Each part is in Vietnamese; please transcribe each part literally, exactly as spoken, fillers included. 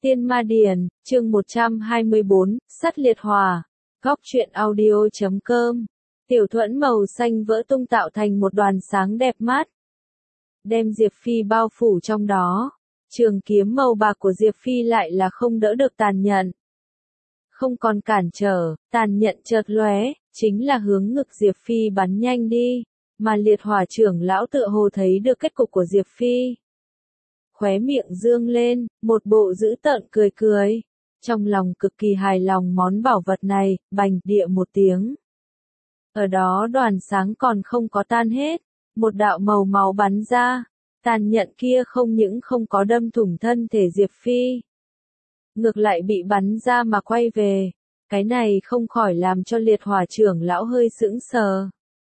Tiên Ma Điển, chương một trăm hai mươi bốn, Sắt Liệt Hỏa. Góc truyện audio chấm com. Tiểu thuẫn màu xanh vỡ tung tạo thành một đoàn sáng đẹp mắt, đem Diệp Phi bao phủ trong đó. Trường kiếm màu bạc của Diệp Phi lại là không đỡ được tàn nhận. Không còn cản trở, tàn nhận chợt lóe, chính là hướng ngực Diệp Phi bắn nhanh đi, mà Liệt Hỏa trưởng lão tựa hồ thấy được kết cục của Diệp Phi. Khóe miệng dương lên, một bộ dữ tợn cười cười. Trong lòng cực kỳ hài lòng món bảo vật này, bành địa một tiếng. Ở đó đoàn sáng còn không có tan hết, một đạo màu máu bắn ra, tàn nhận kia không những không có đâm thủng thân thể Diệp Phi, ngược lại bị bắn ra mà quay về. Cái này không khỏi làm cho Liệt Hỏa trưởng lão hơi sững sờ.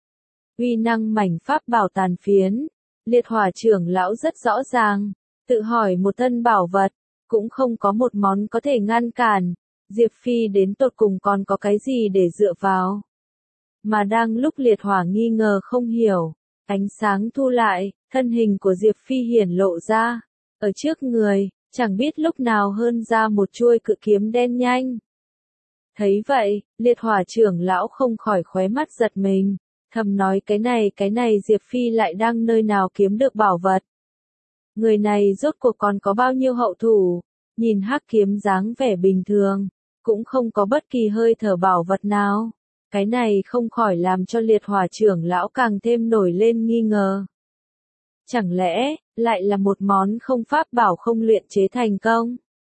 Uy năng mảnh pháp bảo tàn phiến, Liệt Hỏa trưởng lão rất rõ ràng. Tự hỏi một thân bảo vật, cũng không có một món có thể ngăn cản, Diệp Phi đến tột cùng còn có cái gì để dựa vào. Mà đang lúc Liệt Hỏa nghi ngờ không hiểu, ánh sáng thu lại, thân hình của Diệp Phi hiển lộ ra. Ở trước người, chẳng biết lúc nào hơn ra một chuôi cự kiếm đen nhanh. Thấy vậy, Liệt Hỏa trưởng lão không khỏi khóe mắt giật mình, thầm nói cái này cái này Diệp Phi lại đang nơi nào kiếm được bảo vật. Người này rốt cuộc còn có bao nhiêu hậu thủ, nhìn hắc kiếm dáng vẻ bình thường, cũng không có bất kỳ hơi thở bảo vật nào. Cái này không khỏi làm cho Liệt Hỏa trưởng lão càng thêm nổi lên nghi ngờ. Chẳng lẽ, lại là một món không pháp bảo không luyện chế thành công?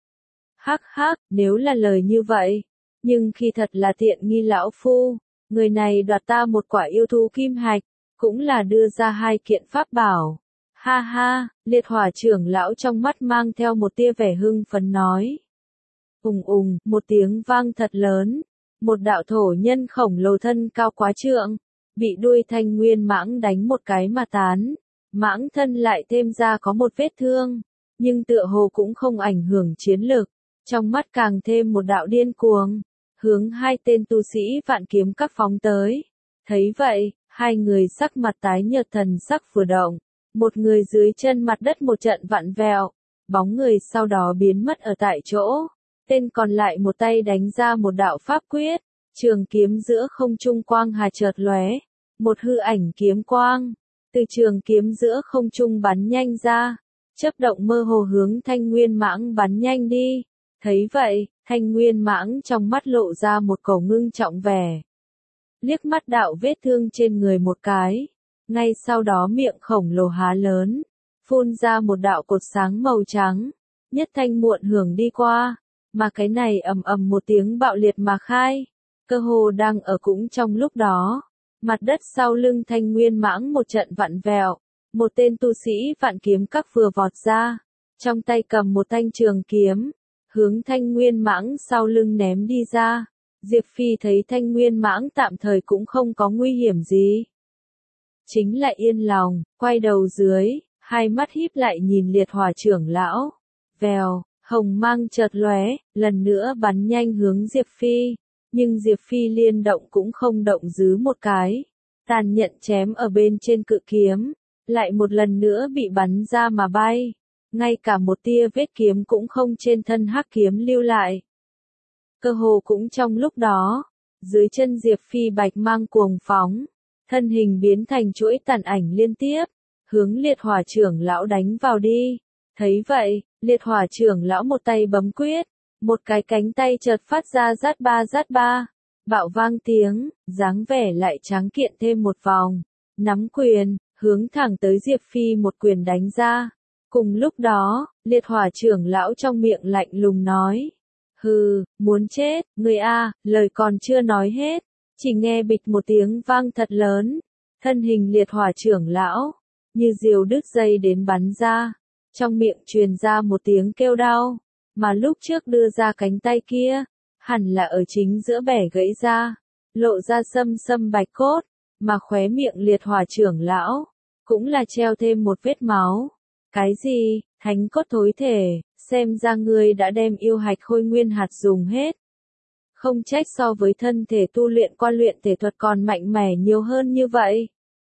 Hắc hắc, nếu là lời như vậy, nhưng khi thật là tiện nghi lão phu, người này đoạt ta một quả yêu thú kim hạch, cũng là đưa ra hai kiện pháp bảo. Ha ha, Liệt Hỏa trưởng lão trong mắt mang theo một tia vẻ hưng phấn nói. Ùng ùng, một tiếng vang thật lớn, một đạo thổ nhân khổng lồ thân cao quá trượng, bị đuôi thanh nguyên mãng đánh một cái mà tán. Mãng thân lại thêm ra có một vết thương, nhưng tựa hồ cũng không ảnh hưởng chiến lực, trong mắt càng thêm một đạo điên cuồng, hướng hai tên tu sĩ vạn kiếm các phóng tới. Thấy vậy, hai người sắc mặt tái nhợt thần sắc vừa động. Một người dưới chân mặt đất một trận vặn vẹo, bóng người sau đó biến mất ở tại chỗ. Tên còn lại một tay đánh ra một đạo pháp quyết, trường kiếm giữa không trung quang hà chợt lóe, một hư ảnh kiếm quang, từ trường kiếm giữa không trung bắn nhanh ra, chớp động mơ hồ hướng thanh nguyên mãng bắn nhanh đi. Thấy vậy, thanh nguyên mãng trong mắt lộ ra một cổ ngưng trọng vẻ. Liếc mắt đạo vết thương trên người một cái. Ngay sau đó miệng khổng lồ há lớn, phun ra một đạo cột sáng màu trắng, nhất thanh muộn hưởng đi qua, mà cái này ầm ầm một tiếng bạo liệt mà khai, cơ hồ đang ở cũng trong lúc đó, mặt đất sau lưng thanh nguyên mãng một trận vặn vẹo, một tên tu sĩ vạn kiếm các vừa vọt ra, trong tay cầm một thanh trường kiếm, hướng thanh nguyên mãng sau lưng ném đi ra. Diệp Phi thấy thanh nguyên mãng tạm thời cũng không có nguy hiểm gì. Chính lại yên lòng, quay đầu dưới, hai mắt híp lại nhìn Liệt Hỏa trưởng lão. Vèo, hồng mang chợt lóe, lần nữa bắn nhanh hướng Diệp Phi, nhưng Diệp Phi liên động cũng không động dứ một cái. Tàn nhận chém ở bên trên cự kiếm, lại một lần nữa bị bắn ra mà bay, ngay cả một tia vết kiếm cũng không trên thân hắc kiếm lưu lại. Cơ hồ cũng trong lúc đó, dưới chân Diệp Phi bạch mang cuồng phóng. Thân hình biến thành chuỗi tàn ảnh liên tiếp, hướng Liệt Hỏa trưởng lão đánh vào đi. Thấy vậy, Liệt Hỏa trưởng lão một tay bấm quyết, một cái cánh tay chợt phát ra rát ba rát ba, bạo vang tiếng, dáng vẻ lại tráng kiện thêm một vòng, nắm quyền, hướng thẳng tới Diệp Phi một quyền đánh ra. Cùng lúc đó, Liệt Hỏa trưởng lão trong miệng lạnh lùng nói, hừ, muốn chết, người a, lời còn chưa nói hết. Chỉ nghe bịch một tiếng vang thật lớn, thân hình Liệt Hỏa trưởng lão, như diều đứt dây đến bắn ra, trong miệng truyền ra một tiếng kêu đau, mà lúc trước đưa ra cánh tay kia, hẳn là ở chính giữa bẻ gãy ra, lộ ra sâm sâm bạch cốt, mà khóe miệng Liệt Hỏa trưởng lão, cũng là treo thêm một vết máu. Cái gì, thánh cốt thối thể, xem ra ngươi đã đem yêu hạch khôi nguyên hạt dùng hết. Không trách so với thân thể tu luyện qua luyện thể thuật còn mạnh mẽ nhiều hơn như vậy.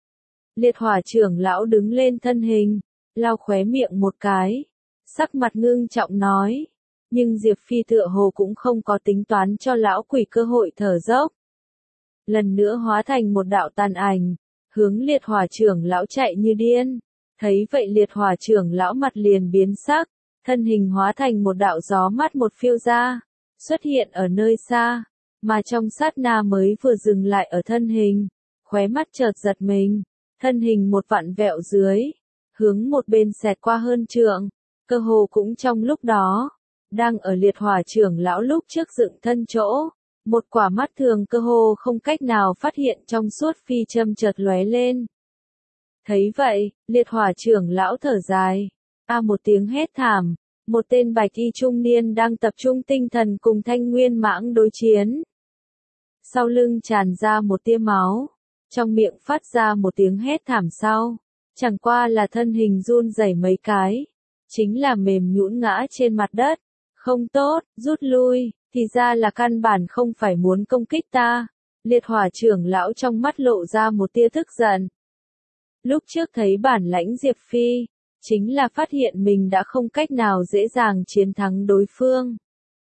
Liệt Hỏa trưởng lão đứng lên thân hình, lau khóe miệng một cái, sắc mặt ngưng trọng nói, Nhưng Diệp Phi tựa hồ cũng không có tính toán cho lão quỷ cơ hội thở dốc. Lần nữa hóa thành một đạo tàn ảnh, hướng liệt hỏa trưởng lão chạy như điên. Thấy vậy liệt hỏa trưởng lão mặt liền biến sắc, thân hình hóa thành một đạo gió mát một phiêu ra, xuất hiện ở nơi xa, mà trong sát na mới vừa dừng lại ở thân hình, khóe mắt chợt giật mình, thân hình một vặn vẹo dưới, hướng một bên xẹt qua hơn trượng, cơ hồ cũng trong lúc đó, đang ở liệt hỏa trưởng lão lúc trước dựng thân chỗ, một quả mắt thường cơ hồ không cách nào phát hiện trong suốt phi châm chợt lóe lên. Thấy vậy, liệt hỏa trưởng lão thở dài, a một tiếng hét thảm, một tên bạch y trung niên đang tập trung tinh thần cùng thanh nguyên mãng đối chiến. Sau lưng tràn ra một tia máu, trong miệng phát ra một tiếng hét thảm sau, chẳng qua là thân hình run rẩy mấy cái, chính là mềm nhũn ngã trên mặt đất, không tốt, rút lui, thì ra là căn bản không phải muốn công kích ta, liệt hỏa trưởng lão trong mắt lộ ra một tia tức giận. Lúc trước thấy bản lãnh Diệp Phi, chính là phát hiện mình đã không cách nào dễ dàng chiến thắng đối phương.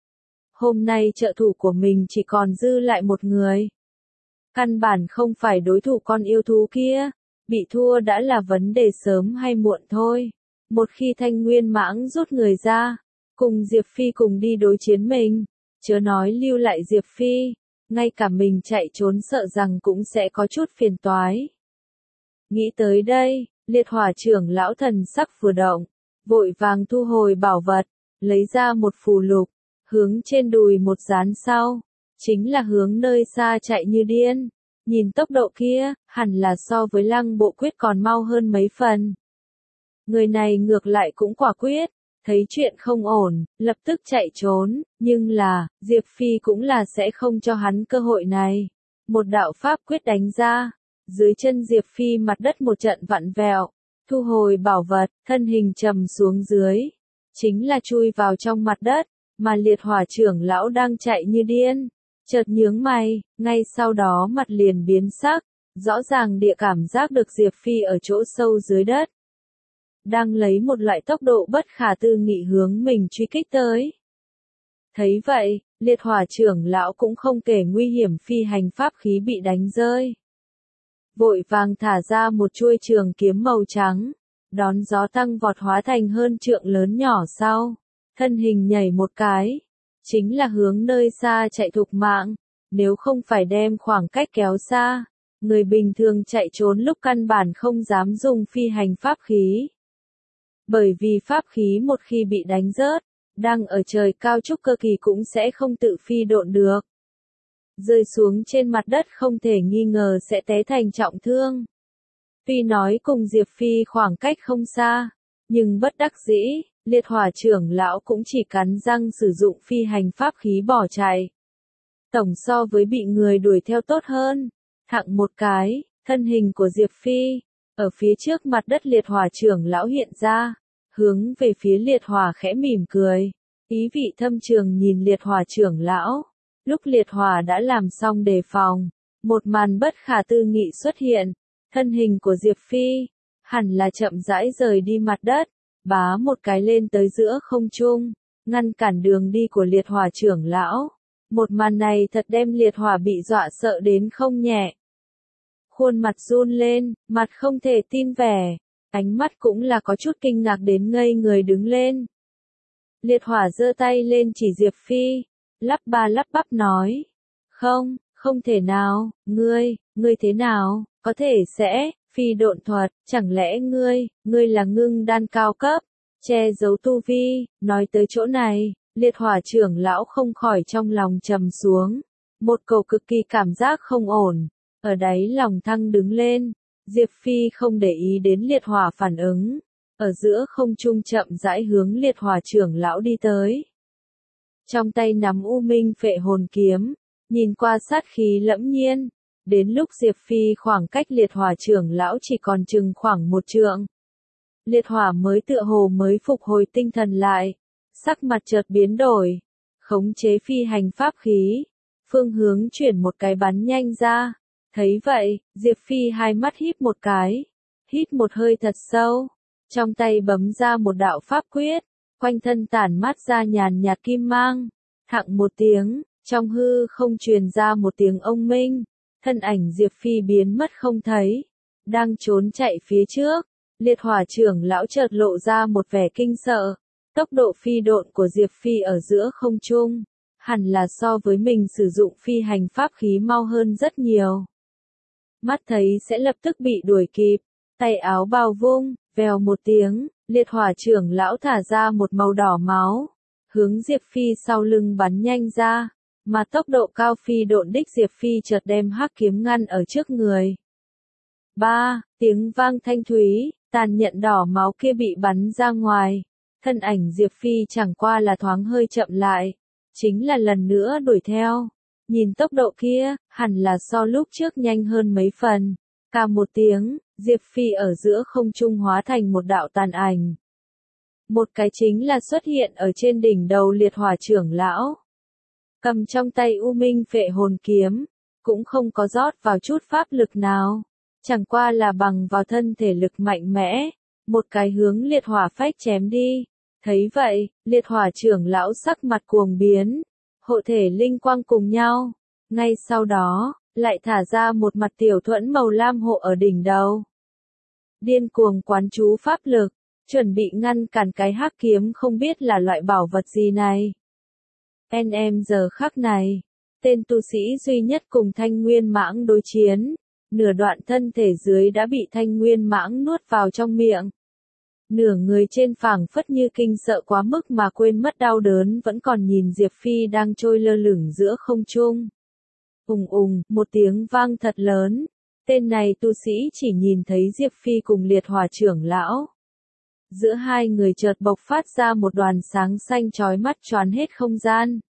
Hôm nay trợ thủ của mình chỉ còn dư lại một người. Căn bản không phải đối thủ con yêu thú kia, bị thua đã là vấn đề sớm hay muộn thôi. Một khi thanh nguyên mãng rút người ra, cùng Diệp Phi cùng đi đối chiến mình, chớ nói lưu lại Diệp Phi, ngay cả mình chạy trốn sợ rằng cũng sẽ có chút phiền toái. Nghĩ tới đây, liệt hỏa trưởng lão thần sắc vừa động, vội vàng thu hồi bảo vật, lấy ra một phù lục, hướng trên đùi một dán sau, chính là hướng nơi xa chạy như điên, nhìn tốc độ kia, hẳn là so với lăng bộ quyết còn mau hơn mấy phần. Người này ngược lại cũng quả quyết, thấy chuyện không ổn, lập tức chạy trốn, nhưng là, Diệp Phi cũng là sẽ không cho hắn cơ hội này. Một đạo pháp quyết đánh ra, dưới chân Diệp Phi mặt đất một trận vặn vẹo, thu hồi bảo vật, thân hình trầm xuống dưới, chính là chui vào trong mặt đất, mà liệt hỏa trưởng lão đang chạy như điên, chợt nhướng mày, ngay sau đó mặt liền biến sắc, rõ ràng địa cảm giác được Diệp Phi ở chỗ sâu dưới đất, đang lấy một loại tốc độ bất khả tư nghị hướng mình truy kích tới. Thấy vậy, liệt hỏa trưởng lão cũng không kể nguy hiểm phi hành pháp khí bị đánh rơi. Vội vàng thả ra một chuôi trường kiếm màu trắng, đón gió tăng vọt hóa thành hơn trượng lớn nhỏ sau, thân hình nhảy một cái, chính là hướng nơi xa chạy thục mạng, nếu không phải đem khoảng cách kéo xa, người bình thường chạy trốn lúc căn bản không dám dùng phi hành pháp khí. Bởi vì pháp khí một khi bị đánh rớt, đang ở trời cao trúc cơ kỳ cũng sẽ không tự phi độn được. Rơi xuống trên mặt đất không thể nghi ngờ sẽ té thành trọng thương. Tuy nói cùng Diệp Phi khoảng cách không xa, nhưng bất đắc dĩ, liệt hỏa trưởng lão cũng chỉ cắn răng sử dụng phi hành pháp khí bỏ chạy. Tổng so với bị người đuổi theo tốt hơn. Thẳng một cái, thân hình của Diệp Phi, ở phía trước mặt đất liệt hỏa trưởng lão hiện ra, hướng về phía liệt hỏa khẽ mỉm cười, ý vị thâm trường nhìn liệt hỏa trưởng lão. Lúc liệt hỏa đã làm xong đề phòng, một màn bất khả tư nghị xuất hiện, thân hình của Diệp Phi, hẳn là chậm rãi rời đi mặt đất, bá một cái lên tới giữa không trung, ngăn cản đường đi của liệt hỏa trưởng lão. Một màn này thật đem liệt hỏa bị dọa sợ đến không nhẹ. Khuôn mặt run lên, mặt không thể tin vẻ, ánh mắt cũng là có chút kinh ngạc đến ngây người đứng lên. Liệt hỏa giơ tay lên chỉ Diệp Phi, lắp ba lắp bắp nói, không, không thể nào, ngươi, ngươi thế nào, có thể sẽ, phi độn thuật, chẳng lẽ ngươi, ngươi là ngưng đan cao cấp, che giấu tu vi, nói tới chỗ này, liệt hỏa trưởng lão không khỏi trong lòng trầm xuống, một cầu cực kỳ cảm giác không ổn, ở đáy lòng thăng đứng lên, Diệp Phi không để ý đến liệt hỏa phản ứng, ở giữa không trung chậm rãi hướng liệt hỏa trưởng lão đi tới. Trong tay nắm U Minh Phệ Hồn kiếm, nhìn qua sát khí lẫm nhiên, đến lúc Diệp Phi khoảng cách liệt hỏa trưởng lão chỉ còn chừng khoảng một trượng. Liệt hỏa mới tựa hồ mới phục hồi tinh thần lại, sắc mặt chợt biến đổi, khống chế phi hành pháp khí, phương hướng chuyển một cái bắn nhanh ra. Thấy vậy, Diệp Phi hai mắt híp một cái, hít một hơi thật sâu, trong tay bấm ra một đạo pháp quyết, quanh thân tản mát ra nhàn nhạt kim mang. Thặng một tiếng, trong hư không truyền ra một tiếng ông minh, thân ảnh Diệp Phi biến mất không thấy, đang trốn chạy phía trước. Liệt hỏa trưởng lão chợt lộ ra một vẻ kinh sợ, tốc độ phi độn của Diệp Phi ở giữa không trung, hẳn là so với mình sử dụng phi hành pháp khí mau hơn rất nhiều. Mắt thấy sẽ lập tức bị đuổi kịp, tay áo bao vung, vèo một tiếng, liệt hỏa trưởng lão thả ra một màu đỏ máu, hướng Diệp Phi sau lưng bắn nhanh ra, mà tốc độ cao phi độn đích Diệp Phi chợt đem hắc kiếm ngăn ở trước người. Ba, tiếng vang thanh thúy, tàn nhận đỏ máu kia bị bắn ra ngoài, thân ảnh Diệp Phi chẳng qua là thoáng hơi chậm lại, chính là lần nữa đuổi theo. Nhìn tốc độ kia, hẳn là so lúc trước nhanh hơn mấy phần. Cả một tiếng, Diệp Phi ở giữa không trung hóa thành một đạo tàn ảnh. Một cái chính là xuất hiện ở trên đỉnh đầu liệt hỏa trưởng lão. Cầm trong tay U Minh Phệ Hồn Kiếm, cũng không có rót vào chút pháp lực nào. Chẳng qua là bằng vào thân thể lực mạnh mẽ, một cái hướng liệt hỏa phách chém đi. Thấy vậy, liệt hỏa trưởng lão sắc mặt cuồng biến, hộ thể linh quang cùng nhau. Ngay sau đó, lại thả ra một mặt tiểu thuẫn màu lam hộ ở đỉnh đầu. Điên cuồng quán chú pháp lực, chuẩn bị ngăn cản cái hắc kiếm không biết là loại bảo vật gì này. En em giờ khắc này, tên tu sĩ duy nhất cùng Thanh Nguyên Mãng đối chiến, nửa đoạn thân thể dưới đã bị Thanh Nguyên Mãng nuốt vào trong miệng. Nửa người trên phảng phất như kinh sợ quá mức mà quên mất đau đớn vẫn còn nhìn Diệp Phi đang trôi lơ lửng giữa không trung. Ùng ùng, một tiếng vang thật lớn, tên này tu sĩ chỉ nhìn thấy Diệp Phi cùng liệt hỏa trưởng lão. Giữa hai người chợt bộc phát ra một đoàn sáng xanh chói mắt choán hết không gian.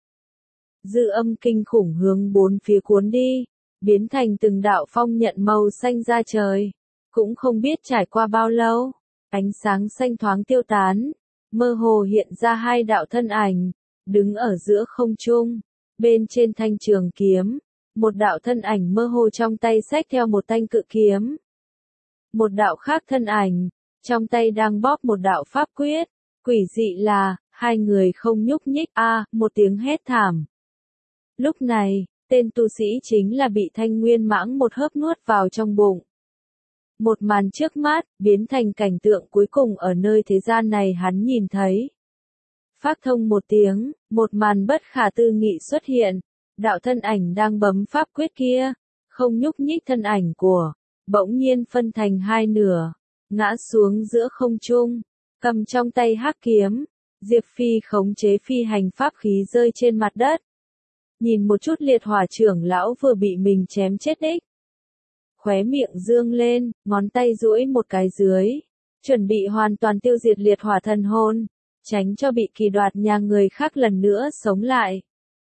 Dư âm kinh khủng hướng bốn phía cuốn đi, biến thành từng đạo phong nhận màu xanh ra trời. Cũng không biết trải qua bao lâu, ánh sáng xanh thoáng tiêu tán, mơ hồ hiện ra hai đạo thân ảnh, đứng ở giữa không trung, bên trên thanh trường kiếm, một đạo thân ảnh mơ hồ trong tay xách theo một thanh cự kiếm. Một đạo khác thân ảnh, trong tay đang bóp một đạo pháp quyết, quỷ dị là, hai người không nhúc nhích, a, à, một tiếng hét thảm. Lúc này, tên tu sĩ chính là bị Thanh Nguyên Mãng một hớp nuốt vào trong bụng. Một màn trước mắt, biến thành cảnh tượng cuối cùng ở nơi thế gian này hắn nhìn thấy. Phát thông một tiếng, một màn bất khả tư nghị xuất hiện, đạo thân ảnh đang bấm pháp quyết kia, không nhúc nhích thân ảnh của, bỗng nhiên phân thành hai nửa, ngã xuống giữa không trung, cầm trong tay hắc kiếm, Diệp Phi khống chế phi hành pháp khí rơi trên mặt đất. Nhìn một chút liệt hỏa trưởng lão vừa bị mình chém chết đích. Khóe miệng dương lên, ngón tay duỗi một cái dưới, chuẩn bị hoàn toàn tiêu diệt liệt hỏa thần hồn, tránh cho bị kỳ đoạt nhà người khác lần nữa sống lại.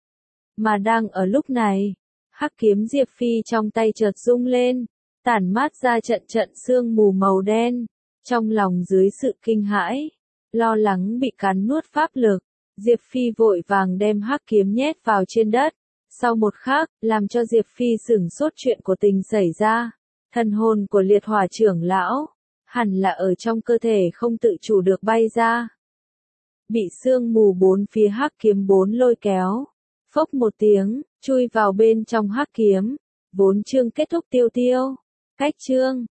Mà đang ở lúc này, hắc kiếm Diệp Phi trong tay chợt rung lên, tản mát ra trận trận sương mù màu đen, trong lòng dưới sự kinh hãi, lo lắng bị cắn nuốt pháp lực, Diệp Phi vội vàng đem hắc kiếm nhét vào trên đất. Sau một khắc, làm cho Diệp Phi sửng sốt chuyện của tình xảy ra, thần hồn của liệt hỏa trưởng lão, hẳn là ở trong cơ thể không tự chủ được bay ra. Bị sương mù bốn phía hắc kiếm bốn lôi kéo, phốc một tiếng, chui vào bên trong hắc kiếm, vốn chương kết thúc tiêu tiêu. Cách chương